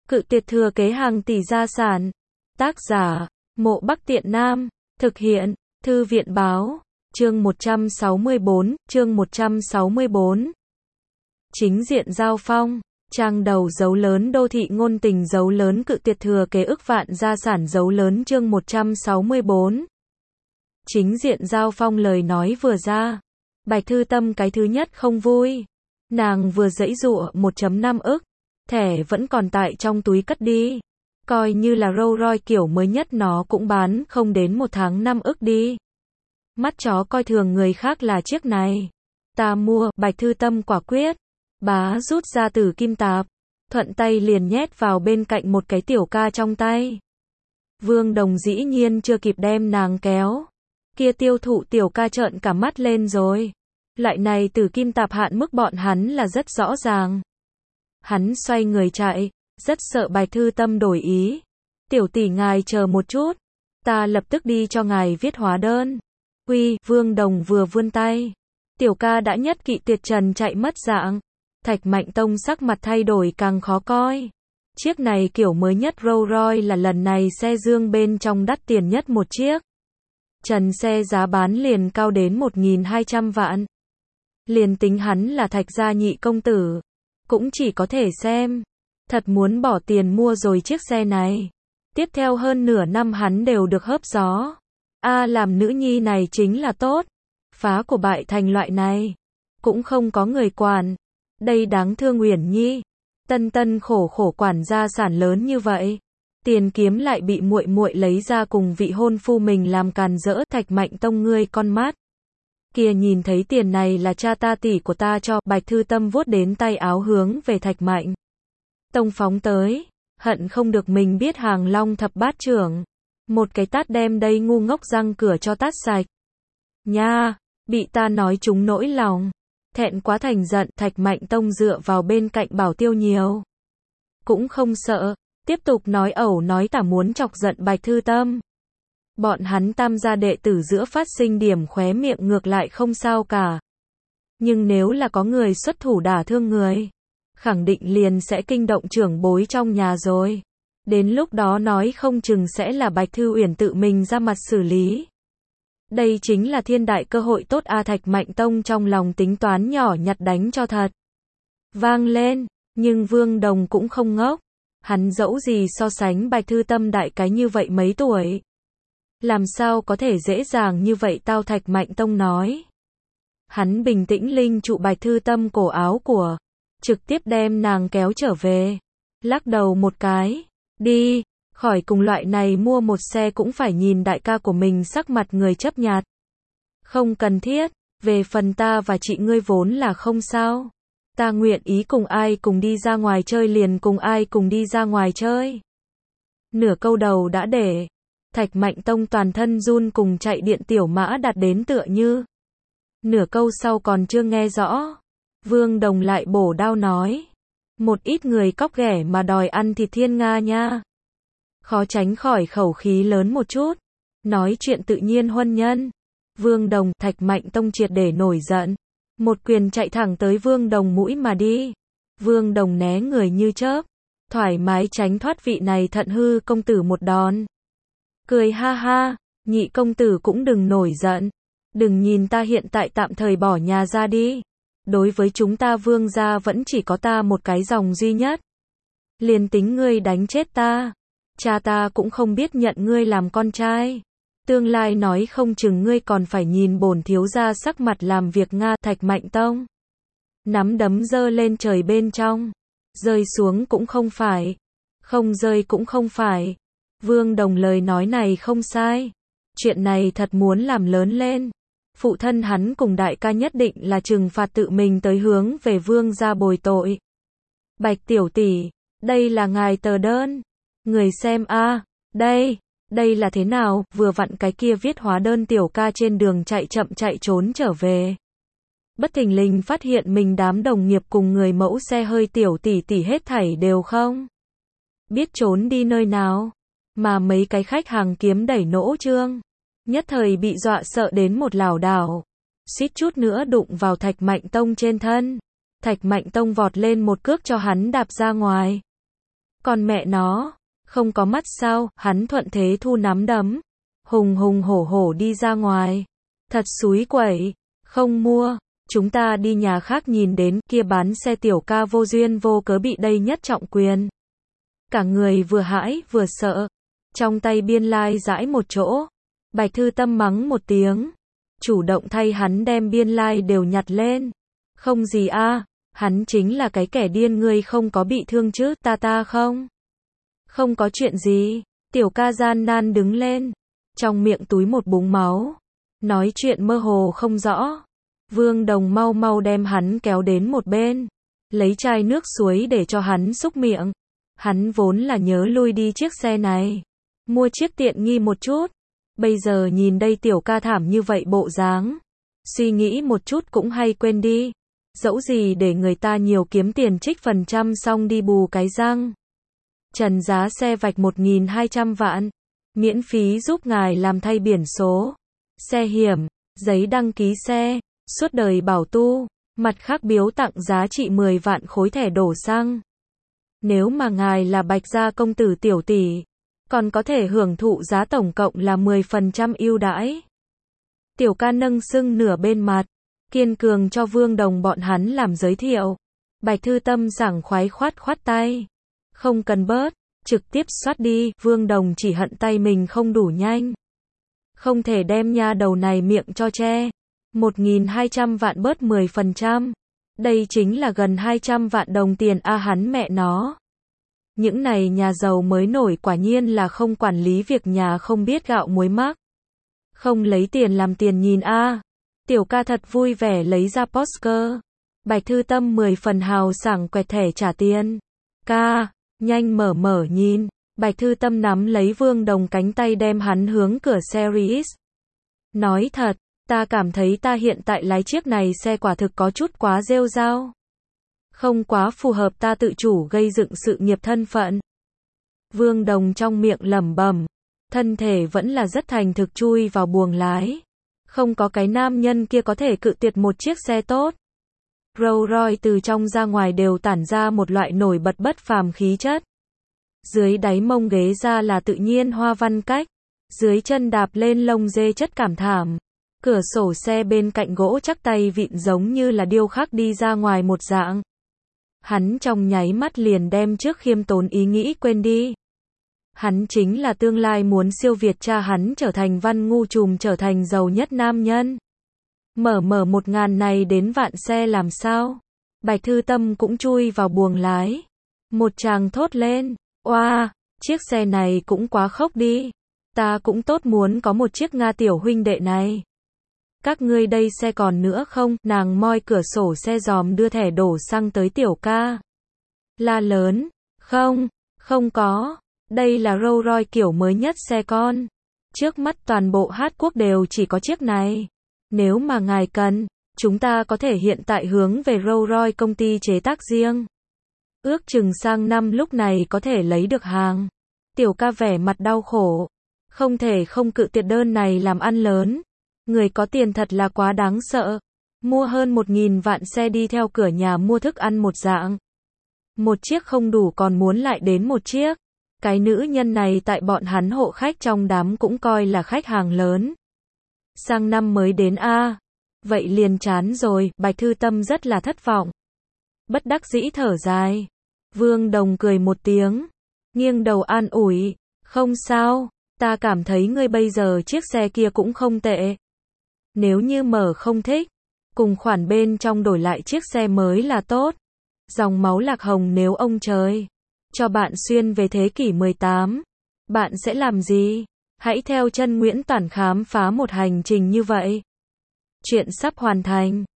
Cự tuyệt thừa kế hàng tỷ gia sản. Tác giả, Mộ Bắc Tiện Nam. Thực hiện, Thư viện báo. Chương 164, chương 164. Chính diện giao phong. Trang đầu dấu lớn đô thị ngôn tình dấu lớn cự tuyệt thừa kế ức vạn gia sản dấu lớn chương 164. Chính diện giao phong lời nói vừa ra. Bạch Thư Tâm cái thứ nhất không vui. Nàng vừa giãy giụa 1.5 ức. Thẻ vẫn còn tại trong túi cất đi. Coi như là Rolls Royce kiểu mới nhất nó cũng bán không đến 1 tháng 5 ức đi. Mắt chó coi thường người khác là chiếc này. Ta mua, Bạch Thư Tâm quả quyết. Bá rút ra từ kim tạp. Thuận tay liền nhét vào bên cạnh một cái tiểu ca trong tay. Vương Đồng dĩ nhiên chưa kịp đem nàng kéo. Kia tiêu thụ tiểu ca trợn cả mắt lên rồi. Loại này từ kim tạp hạn mức bọn hắn là rất rõ ràng. Hắn xoay người chạy, rất sợ Bạch Thư Tâm đổi ý. Tiểu tỷ ngài chờ một chút. Ta lập tức đi cho ngài viết hóa đơn. Uy, Vương Đồng vừa vươn tay. Tiểu ca đã nhất kỵ tuyệt trần chạy mất dạng. Thạch Mạnh Tông sắc mặt thay đổi càng khó coi. Chiếc này kiểu mới nhất Rolls Royce là lần này xe dương bên trong đắt tiền nhất một chiếc. Trần xe giá bán liền cao đến 1.200 vạn. Liền tính hắn là Thạch gia nhị công tử. Cũng chỉ có thể xem. Thật muốn bỏ tiền mua rồi chiếc xe này. Tiếp theo hơn nửa năm hắn đều được hớp gió. Làm nữ nhi này chính là tốt. Phá của bại thành loại này. Cũng không có người quản. Đây đáng thương Uyển Nhi. Tân tân khổ khổ quản gia sản lớn như vậy. Tiền kiếm lại bị muội muội lấy ra cùng vị hôn phu mình làm càn rỡ. Thạch Mạnh Tông ngươi con mắt. Kìa nhìn thấy tiền này là cha ta tỷ của ta cho. Bạch Thư Tâm vuốt đến tay áo hướng về Thạch Mạnh Tông phóng tới. Hận không được mình biết Hàng Long thập bát trưởng. Một cái tát đem đây ngu ngốc răng cửa cho tát sạch. Nha, bị ta nói trúng nỗi lòng. Thẹn quá thành giận. Thạch Mạnh Tông dựa vào bên cạnh Bảo Tiêu Nhiều. Cũng không sợ. Tiếp tục nói ẩu nói tả muốn chọc giận Bạch Thư Tâm. Bọn hắn tam gia đệ tử giữa phát sinh điểm khóe miệng ngược lại không sao cả. Nhưng nếu là có người xuất thủ đả thương người, khẳng định liền sẽ kinh động trưởng bối trong nhà rồi. Đến lúc đó nói không chừng sẽ là Bạch Thư Uyển tự mình ra mặt xử lý. Đây chính là thiên đại cơ hội tốt Thạch Mạnh Tông trong lòng tính toán nhỏ nhặt đánh cho thật. Vang lên, nhưng Vương Đồng cũng không ngốc. Hắn dẫu gì so sánh Bạch Thư Tâm đại cái như vậy mấy tuổi. Làm sao có thể dễ dàng như vậy tao Thạch Mạnh Tông nói. Hắn bình tĩnh linh trụ Bạch Thư Tâm cổ áo của. Trực tiếp đem nàng kéo trở về. Lắc đầu một cái. Đi, khỏi cùng loại này mua một xe cũng phải nhìn đại ca của mình sắc mặt người chấp nhặt. Không cần thiết, về phần ta và chị ngươi vốn là không sao. Ta nguyện ý cùng ai cùng đi ra ngoài chơi liền cùng ai cùng đi ra ngoài chơi. Nửa câu đầu đã để. Thạch Mạnh Tông toàn thân run cùng chạy điện tiểu mã đặt đến tựa như. Nửa câu sau còn chưa nghe rõ. Vương Đồng lại bổ đao nói. Một ít người cóc ghẻ mà đòi ăn thịt thiên nga nha. Khó tránh khỏi khẩu khí lớn một chút. Nói chuyện tự nhiên huân nhân. Vương Đồng, Thạch Mạnh Tông triệt để nổi giận. Một quyền chạy thẳng tới Vương Đồng mũi mà đi. Vương Đồng né người như chớp. Thoải mái tránh thoát vị này thận hư công tử một đòn. Cười ha ha, nhị công tử cũng đừng nổi giận. Đừng nhìn ta hiện tại tạm thời bỏ nhà ra đi. Đối với chúng ta Vương gia vẫn chỉ có ta một cái dòng duy nhất. Liền tính ngươi đánh chết ta. Cha ta cũng không biết nhận ngươi làm con trai. Tương lai nói không chừng ngươi còn phải nhìn bổn thiếu gia sắc mặt làm việc Nga. Thạch Mạnh Tông. Nắm đấm giơ lên trời bên trong. Rơi xuống cũng không phải. Không rơi cũng không phải. Vương Đồng lời nói này không sai. Chuyện này thật muốn làm lớn lên. Phụ thân hắn cùng đại ca nhất định là trừng phạt tự mình tới hướng về Vương gia bồi tội. Bạch tiểu tỷ, đây là ngài tờ đơn. Người xem đây là thế nào, vừa vặn cái kia viết hóa đơn tiểu ca trên đường chạy chậm chạy trốn trở về. Bất thình lình phát hiện mình đám đồng nghiệp cùng người mẫu xe hơi tiểu tỷ tỷ hết thảy đều không biết trốn đi nơi nào. Mà mấy cái khách hàng kiếm đẩy nỗ trương. Nhất thời bị dọa sợ đến một lảo đảo. Suýt chút nữa đụng vào Thạch Mạnh Tông trên thân. Thạch Mạnh Tông vọt lên một cước cho hắn đạp ra ngoài. Còn mẹ nó, không có mắt sao, hắn thuận thế thu nắm đấm. Hùng hùng hổ hổ đi ra ngoài. Thật xúi quẩy, không mua, chúng ta đi nhà khác nhìn đến, kia bán xe tiểu ca vô duyên vô cớ bị đây nhất trọng quyền. Cả người vừa hãi vừa sợ, trong tay biên lai giãi một chỗ. Bạch Thư Tâm mắng một tiếng, chủ động thay hắn đem biên lai đều nhặt lên. Không gì a, hắn chính là cái kẻ điên, ngươi không có bị thương chứ, ta không. Không có chuyện gì, tiểu ca gian nan đứng lên, trong miệng túi một búng máu, nói chuyện mơ hồ không rõ. Vương Đồng mau mau đem hắn kéo đến một bên, lấy chai nước suối để cho hắn xúc miệng. Hắn vốn là nhớ lui đi chiếc xe này, mua chiếc tiện nghi một chút. Bây giờ nhìn đây tiểu ca thảm như vậy bộ dáng, suy nghĩ một chút cũng hay quên đi. Dẫu gì để người ta nhiều kiếm tiền trích phần trăm xong đi bù cái răng. Trần giá xe vạch 1.200 vạn, miễn phí giúp ngài làm thay biển số, xe hiểm, giấy đăng ký xe, suốt đời bảo tu, mặt khác biếu tặng giá trị 10 vạn khối thẻ đổ xăng. Nếu mà ngài là Bạch gia công tử tiểu tỷ, còn có thể hưởng thụ giá tổng cộng là 10% ưu đãi. Tiểu ca nâng sưng nửa bên mặt, kiên cường cho Vương Đồng bọn hắn làm giới thiệu. Bạch Thư Tâm sảng khoái khoát khoát tay. Không cần bớt, trực tiếp soát đi. Vương Đồng chỉ hận tay mình không đủ nhanh. Không thể đem nha đầu này miệng cho che. 1.200 vạn bớt 10%. Đây chính là gần 200 vạn đồng tiền a, hắn mẹ nó. Những này nhà giàu mới nổi quả nhiên là không quản lý việc nhà, không biết gạo muối mắc. Không lấy tiền làm tiền nhìn a. Tiểu ca thật vui vẻ lấy ra Porsche. Bạch Thư Tâm 10 phần hào sảng quẹt thẻ trả tiền. Ca, nhanh mở nhìn. Bạch Thư Tâm nắm lấy Vương Đồng cánh tay đem hắn hướng cửa Series. Nói thật, ta cảm thấy ta hiện tại lái chiếc này xe quả thực có chút quá rêu rao. Không quá phù hợp ta tự chủ gây dựng sự nghiệp thân phận. Vương Đồng trong miệng lẩm bẩm, thân thể vẫn là rất thành thực chui vào buồng lái. Không có cái nam nhân kia có thể cự tuyệt một chiếc xe tốt. Rolls Royce từ trong ra ngoài đều tản ra một loại nổi bật bất phàm khí chất. Dưới đáy mông ghế ra là tự nhiên hoa văn cách. Dưới chân đạp lên lông dê chất cảm thảm. Cửa sổ xe bên cạnh gỗ chắc tay vịn giống như là điêu khắc đi ra ngoài một dạng. Hắn trong nháy mắt liền đem trước khiêm tốn ý nghĩ quên đi. Hắn chính là tương lai muốn siêu việt cha hắn, trở thành Văn Ngu Trùm, trở thành giàu nhất nam nhân. Mở 1.000 này đến vạn xe làm sao? Bạch Thư Tâm cũng chui vào buồng lái. Một chàng thốt lên, oa, chiếc xe này cũng quá khốc đi. Ta cũng tốt muốn có một chiếc Nga tiểu huynh đệ này. Các ngươi đây xe còn nữa không? Nàng moi cửa sổ xe giòm đưa thẻ đổ xăng tới tiểu ca. La lớn, không có. Đây là Rolls Royce kiểu mới nhất xe con. Trước mắt toàn bộ Hát Quốc đều chỉ có chiếc này. Nếu mà ngài cần, chúng ta có thể hiện tại hướng về Rolls Royce công ty chế tác riêng. Ước chừng sang năm lúc này có thể lấy được hàng. Tiểu ca vẻ mặt đau khổ. Không thể không cự tuyệt đơn này làm ăn lớn. Người có tiền thật là quá đáng sợ. Mua hơn 1.000 vạn xe đi theo cửa nhà mua thức ăn một dạng. Một chiếc không đủ còn muốn lại đến một chiếc. Cái nữ nhân này tại bọn hắn hộ khách trong đám cũng coi là khách hàng lớn. Sang năm mới đến a. Vậy liền chán rồi. Bạch Thư Tâm rất là thất vọng. Bất đắc dĩ thở dài. Vương Đồng cười một tiếng, nghiêng đầu an ủi, không sao, ta cảm thấy ngươi bây giờ chiếc xe kia cũng không tệ. Nếu như mở không thích, cùng khoản bên trong đổi lại chiếc xe mới là tốt. Dòng máu lạc hồng, nếu ông trời cho bạn xuyên về thế kỷ 18, bạn sẽ làm gì? Hãy theo chân Nguyễn Toản khám phá một hành trình như vậy. Chuyện sắp hoàn thành.